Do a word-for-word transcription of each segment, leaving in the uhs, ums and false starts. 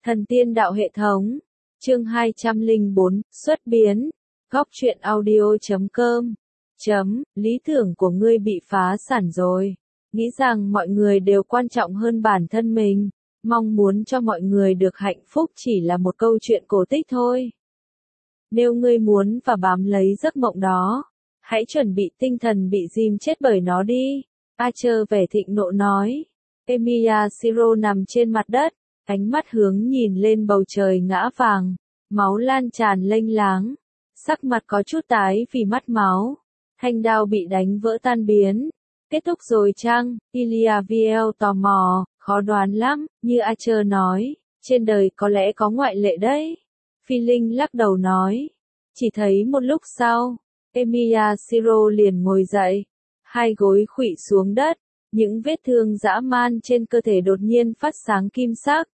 Thần tiên đạo hệ thống. Chương hai trăm lẻ bốn, xuất biến. Góc truyện audio chấm com. Chấm, lý tưởng của ngươi bị phá sản rồi. Nghĩ rằng mọi người đều quan trọng hơn bản thân mình. Mong muốn cho mọi người được hạnh phúc chỉ là một câu chuyện cổ tích thôi. Nếu ngươi muốn và bám lấy giấc mộng đó, hãy chuẩn bị tinh thần bị dìm chết bởi nó đi. Archer vẻ thịnh nộ nói. Emilia Siro nằm trên mặt đất, ánh mắt hướng nhìn lên bầu trời ngã vàng, máu lan tràn lênh láng, sắc mặt có chút tái vì mắt máu, thanh đao bị đánh vỡ tan biến. Kết thúc rồi chăng? Ilia Viel tò mò, khó đoán lắm, như Archer nói, trên đời có lẽ có ngoại lệ đấy. Phi Linh lắc đầu nói, chỉ thấy một lúc sau, Emilia Siro liền ngồi dậy, hai gối khuỵu xuống đất, những vết thương dã man trên cơ thể đột nhiên phát sáng kim sắc.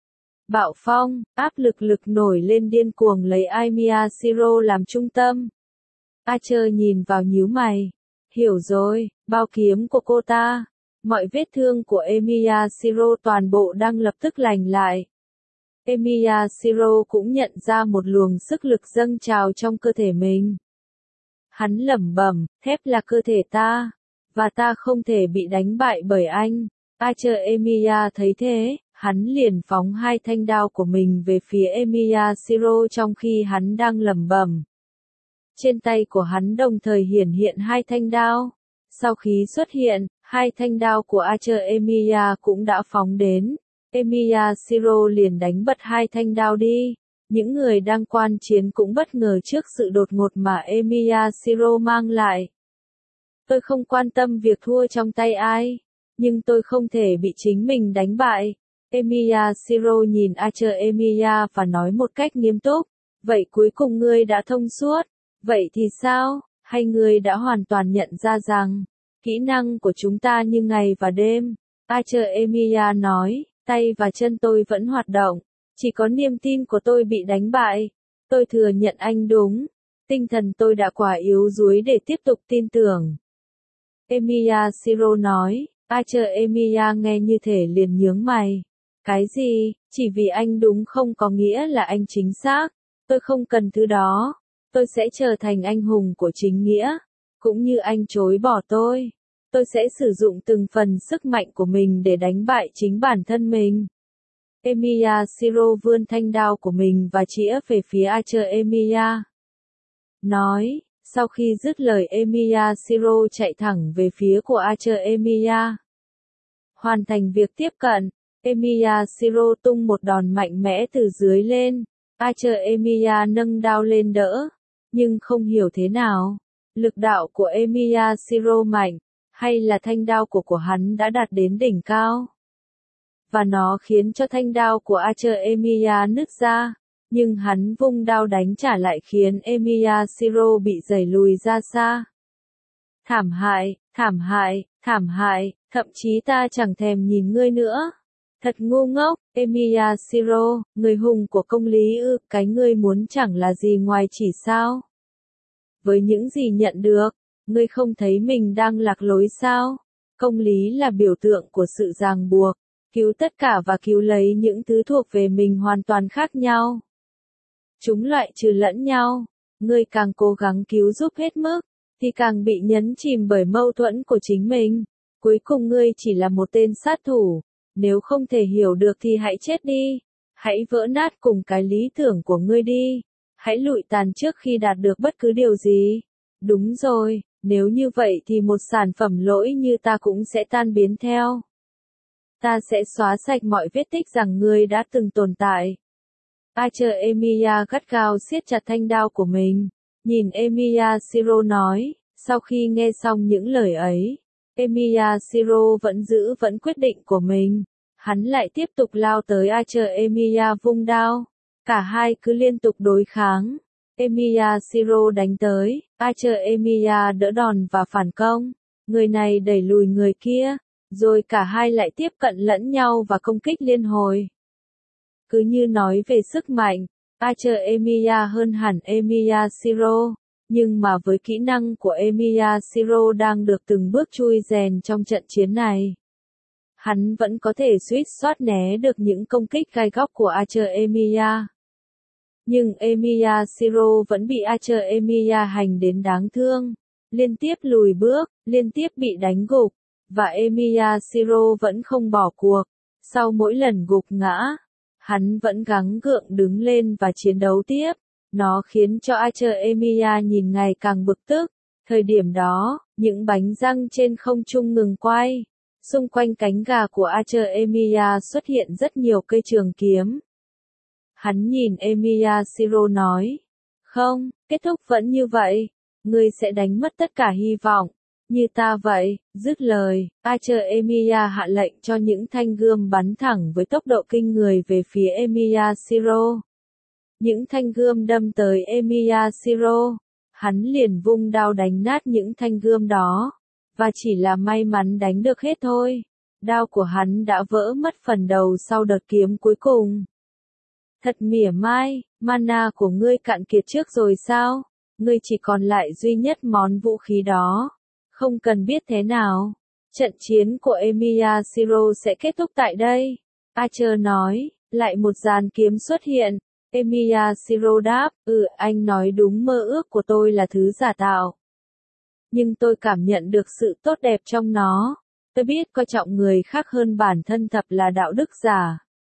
Bạo phong, áp lực lực nổi lên điên cuồng lấy Emilia Siro làm trung tâm. Archer nhìn vào nhíu mày. Hiểu rồi, bao kiếm của cô ta. Mọi vết thương của Emilia Siro toàn bộ đang lập tức lành lại. Emilia Siro cũng nhận ra một luồng sức lực dâng trào trong cơ thể mình. Hắn lẩm bẩm, thép là cơ thể ta, và ta không thể bị đánh bại bởi anh. Archer Emilia thấy thế, hắn liền phóng hai thanh đao của mình về phía Emilia Siro trong khi hắn đang lẩm bẩm. Trên tay của hắn đồng thời hiển hiện hai thanh đao. Sau khi xuất hiện, hai thanh đao của Archer Emilia cũng đã phóng đến. Emilia Siro liền đánh bật hai thanh đao đi. Những người đang quan chiến cũng bất ngờ trước sự đột ngột mà Emilia Siro mang lại. Tôi không quan tâm việc thua trong tay ai, nhưng tôi không thể bị chính mình đánh bại. Emilia Siro nhìn Archer Emilia và nói một cách nghiêm túc, vậy cuối cùng ngươi đã thông suốt, vậy thì sao, hay ngươi đã hoàn toàn nhận ra rằng, kỹ năng của chúng ta như ngày và đêm. Archer Emilia nói, tay và chân tôi vẫn hoạt động, chỉ có niềm tin của tôi bị đánh bại. Tôi thừa nhận anh đúng, tinh thần tôi đã quá yếu đuối để tiếp tục tin tưởng. Emilia Siro nói. Archer Emilia nghe như thể liền nhướng mày. Cái gì, chỉ vì anh đúng không có nghĩa là anh chính xác. Tôi không cần thứ đó. Tôi sẽ trở thành anh hùng của chính nghĩa. Cũng như anh chối bỏ tôi. Tôi sẽ sử dụng từng phần sức mạnh của mình để đánh bại chính bản thân mình. Emilia Siro vươn thanh đao của mình và chĩa về phía Archer Emilia. Nói. Sau khi dứt lời Emilia Siro chạy thẳng về phía của Archer Emilia. Hoàn thành việc tiếp cận, Emilia Siro tung một đòn mạnh mẽ từ dưới lên. Archer Emilia nâng đao lên đỡ, nhưng không hiểu thế nào. Lực đạo của Emilia Siro mạnh, hay là thanh đao của của hắn đã đạt đến đỉnh cao. Và nó khiến cho thanh đao của Archer Emilia nứt ra. Nhưng hắn vung đao đánh trả lại khiến Emilia Siro bị đẩy lùi ra xa. Thảm hại, thảm hại, thảm hại, thậm chí ta chẳng thèm nhìn ngươi nữa. Thật ngu ngốc, Emilia Siro, người hùng của công lý ư, cái ngươi muốn chẳng là gì ngoài chỉ sao. Với những gì nhận được, ngươi không thấy mình đang lạc lối sao? Công lý là biểu tượng của sự ràng buộc, cứu tất cả và cứu lấy những thứ thuộc về mình hoàn toàn khác nhau. Chúng loại trừ lẫn nhau, ngươi càng cố gắng cứu giúp hết mức, thì càng bị nhấn chìm bởi mâu thuẫn của chính mình. Cuối cùng ngươi chỉ là một tên sát thủ, nếu không thể hiểu được thì hãy chết đi, hãy vỡ nát cùng cái lý tưởng của ngươi đi, hãy lụi tàn trước khi đạt được bất cứ điều gì. Đúng rồi, nếu như vậy thì một sản phẩm lỗi như ta cũng sẽ tan biến theo. Ta sẽ xóa sạch mọi vết tích rằng ngươi đã từng tồn tại. Archer Emilia gắt gao siết chặt thanh đao của mình, nhìn Emilia Siro nói. Sau khi nghe xong những lời ấy, Emilia Siro vẫn giữ vẫn quyết định của mình. Hắn lại tiếp tục lao tới Archer Emilia vung đao. Cả hai cứ liên tục đối kháng. Emilia Siro đánh tới, Archer Emilia đỡ đòn và phản công. Người này đẩy lùi người kia, rồi cả hai lại tiếp cận lẫn nhau và công kích liên hồi. Cứ như nói về sức mạnh, Archer Emilia hơn hẳn Emilia Siro, nhưng mà với kỹ năng của Emilia Siro đang được từng bước chui rèn trong trận chiến này. Hắn vẫn có thể suýt soát né được những công kích gai góc của Archer Emilia. Nhưng Emilia Siro vẫn bị Archer Emilia hành đến đáng thương. Liên tiếp lùi bước, liên tiếp bị đánh gục. Và Emilia Siro vẫn không bỏ cuộc. Sau mỗi lần gục ngã, hắn vẫn gắng gượng đứng lên và chiến đấu tiếp. Nó khiến cho Archer Emilia nhìn ngày càng bực tức. Thời điểm đó, những bánh răng trên không trung ngừng quay. Xung quanh cánh gà của Archer Emilia xuất hiện rất nhiều cây trường kiếm. Hắn nhìn Emilia Siro nói. Không, kết thúc vẫn như vậy. Ngươi sẽ đánh mất tất cả hy vọng. Như ta vậy, dứt lời, Archer Emilia hạ lệnh cho những thanh gươm bắn thẳng với tốc độ kinh người về phía Emilia Siro. Những thanh gươm đâm tới Emilia Siro. Hắn liền vung đao đánh nát những thanh gươm đó. Và chỉ là may mắn đánh được hết thôi. Đao của hắn đã vỡ mất phần đầu sau đợt kiếm cuối cùng. Thật mỉa mai, mana của ngươi cạn kiệt trước rồi sao? Ngươi chỉ còn lại duy nhất món vũ khí đó. Không cần biết thế nào. Trận chiến của Emilia Siro sẽ kết thúc tại đây. Archer nói, lại một dàn kiếm xuất hiện. Emilia Siro đáp, ừ, anh nói đúng, mơ ước của tôi là thứ giả tạo. Nhưng tôi cảm nhận được sự tốt đẹp trong nó. Tôi biết coi trọng người khác hơn bản thân thật là đạo đức giả.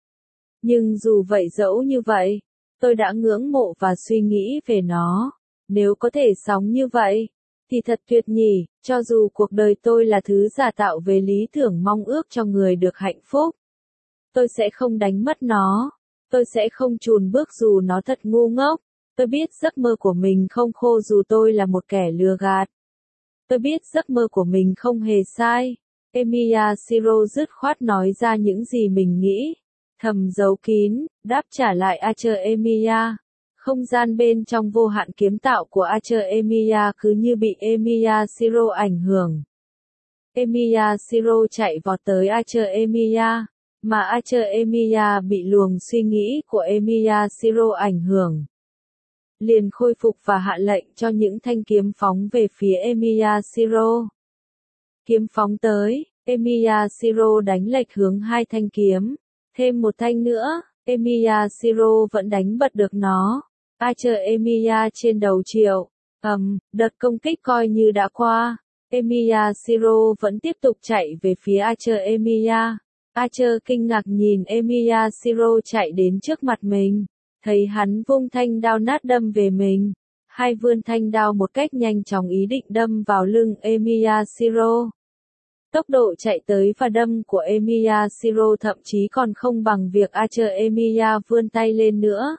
Nhưng dù vậy dẫu như vậy, tôi đã ngưỡng mộ và suy nghĩ về nó. Nếu có thể sống như vậy, thì thật tuyệt nhỉ, cho dù cuộc đời tôi là thứ giả tạo về lý tưởng mong ước cho người được hạnh phúc. Tôi sẽ không đánh mất nó. Tôi sẽ không chùn bước dù nó thật ngu ngốc. Tôi biết giấc mơ của mình không khô dù tôi là một kẻ lừa gạt. Tôi biết giấc mơ của mình không hề sai. Emilia Siro dứt khoát nói ra những gì mình nghĩ. Thầm giấu kín, đáp trả lại Archer Emilia. Không gian bên trong vô hạn kiếm tạo của Archer Emilia cứ như bị Emilia Siro ảnh hưởng. Emilia Siro chạy vọt tới Archer Emilia. Mà Archer Emilia bị luồng suy nghĩ của Emilia Siro ảnh hưởng. Liền khôi phục và hạ lệnh cho những thanh kiếm phóng về phía Emilia Siro. Kiếm phóng tới, Emilia Siro đánh lệch hướng hai thanh kiếm. Thêm một thanh nữa, Emilia Siro vẫn đánh bật được nó. Archer Emilia trên đầu triệu. Ầm, um, đợt công kích coi như đã qua. Emilia Siro vẫn tiếp tục chạy về phía Archer Emilia. Archer kinh ngạc nhìn Emilia Siro chạy đến trước mặt mình. Thấy hắn vung thanh đao nát đâm về mình. Hai vươn thanh đao một cách nhanh chóng ý định đâm vào lưng Emilia Siro. Tốc độ chạy tới và đâm của Emilia Siro thậm chí còn không bằng việc Archer Emilia vươn tay lên nữa.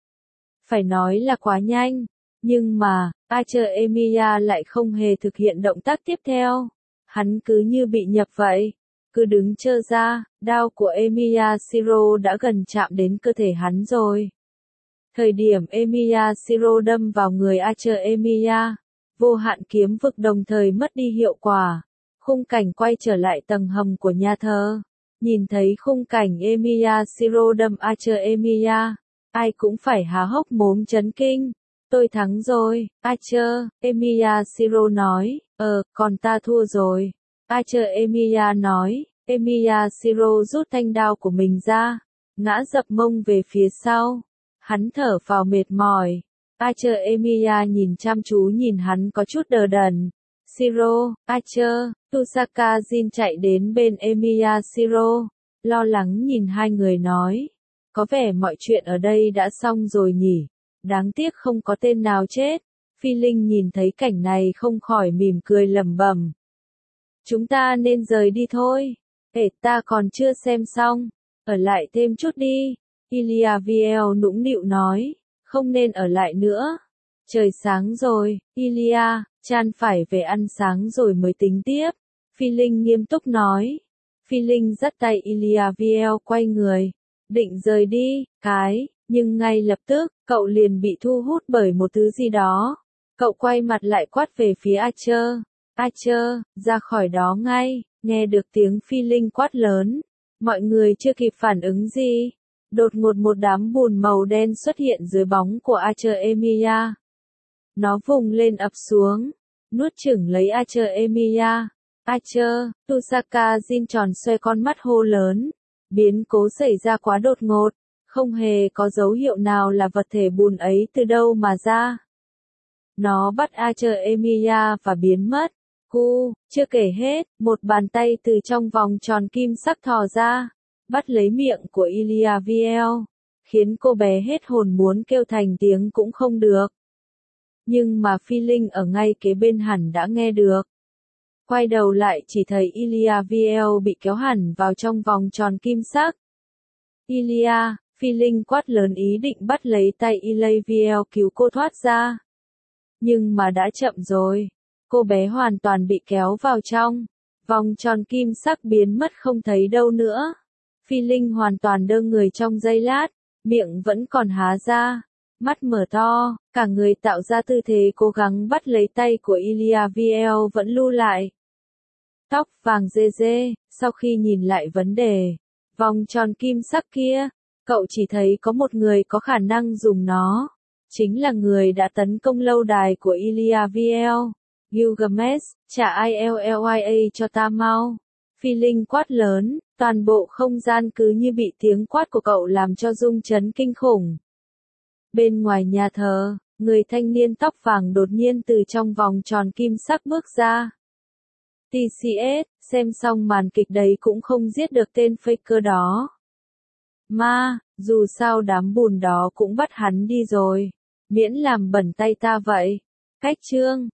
Phải nói là quá nhanh. Nhưng mà, Archer Emilia lại không hề thực hiện động tác tiếp theo. Hắn cứ như bị nhập vậy. Cứ đứng trơ ra, đao của Emilia Siro đã gần chạm đến cơ thể hắn rồi. Thời điểm Emilia Siro đâm vào người Archer Emilia, vô hạn kiếm vực đồng thời mất đi hiệu quả. Khung cảnh quay trở lại tầng hầm của nhà thờ. Nhìn thấy khung cảnh Emilia Siro đâm Archer Emilia, ai cũng phải há hốc mồm chấn kinh. Tôi thắng rồi, Archer, Emilia Siro nói, ờ, còn ta thua rồi. Archer Emilia nói, Emilia Siro rút thanh đao của mình ra, ngã dập mông về phía sau. Hắn thở phào mệt mỏi. Archer Emilia nhìn chăm chú nhìn hắn có chút đờ đẫn. Siro, Archer, Tusaka Jin chạy đến bên Emilia Siro, lo lắng nhìn hai người nói. Có vẻ mọi chuyện ở đây đã xong rồi nhỉ. Đáng tiếc không có tên nào chết. Phi Linh nhìn thấy cảnh này không khỏi mỉm cười lẩm bẩm. Chúng ta nên rời đi thôi. Ê, ta còn chưa xem xong. Ở lại thêm chút đi. Ilia Viel nũng nịu nói. Không nên ở lại nữa. Trời sáng rồi, Ilia, Chan phải về ăn sáng rồi mới tính tiếp. Phi Linh nghiêm túc nói. Phi Linh dắt tay Ilia Viel quay người. Định rời đi, cái, nhưng ngay lập tức, cậu liền bị thu hút bởi một thứ gì đó. Cậu quay mặt lại quát về phía Archer. Archer, ra khỏi đó ngay, nghe được tiếng Phi Linh quát lớn. Mọi người chưa kịp phản ứng gì. Đột ngột một đám bùn màu đen xuất hiện dưới bóng của Archer Emilia. Nó vùng lên ập xuống, nuốt chửng lấy Archer Emilia. Archer, Tusaka Jin tròn xoe con mắt hô lớn. Biến cố xảy ra quá đột ngột, không hề có dấu hiệu nào là vật thể bùn ấy từ đâu mà ra. Nó bắt Archer Emilia và biến mất. Cu, chưa kể hết, một bàn tay từ trong vòng tròn kim sắc thò ra, bắt lấy miệng của Ilia Viel, khiến cô bé hết hồn muốn kêu thành tiếng cũng không được. Nhưng mà Phi Linh ở ngay kế bên hẳn đã nghe được. Quay đầu lại chỉ thấy Ilia Viel bị kéo hẳn vào trong vòng tròn kim sắc. Ilia, Phi Linh quát lớn ý định bắt lấy tay Ilia Viel cứu cô thoát ra. Nhưng mà đã chậm rồi. Cô bé hoàn toàn bị kéo vào trong. Vòng tròn kim sắc biến mất không thấy đâu nữa. Phi Linh hoàn toàn đơ người trong giây lát, miệng vẫn còn há ra, mắt mở to, cả người tạo ra tư thế cố gắng bắt lấy tay của Ilia Viel vẫn lưu lại. Tóc vàng rê rê, sau khi nhìn lại vấn đề, vòng tròn kim sắc kia, cậu chỉ thấy có một người có khả năng dùng nó. Chính là người đã tấn công lâu đài của Ilia Viel. Gilgamesh, trả I L L I A cho ta mau. Phi Linh quát lớn, toàn bộ không gian cứ như bị tiếng quát của cậu làm cho rung chấn kinh khủng. Bên ngoài nhà thờ, người thanh niên tóc vàng đột nhiên từ trong vòng tròn kim sắc bước ra. tê xê ét, xem xong màn kịch đấy cũng không giết được tên faker đó. Ma, dù sao đám bùn đó cũng bắt hắn đi rồi. Miễn làm bẩn tay ta vậy. Cách chương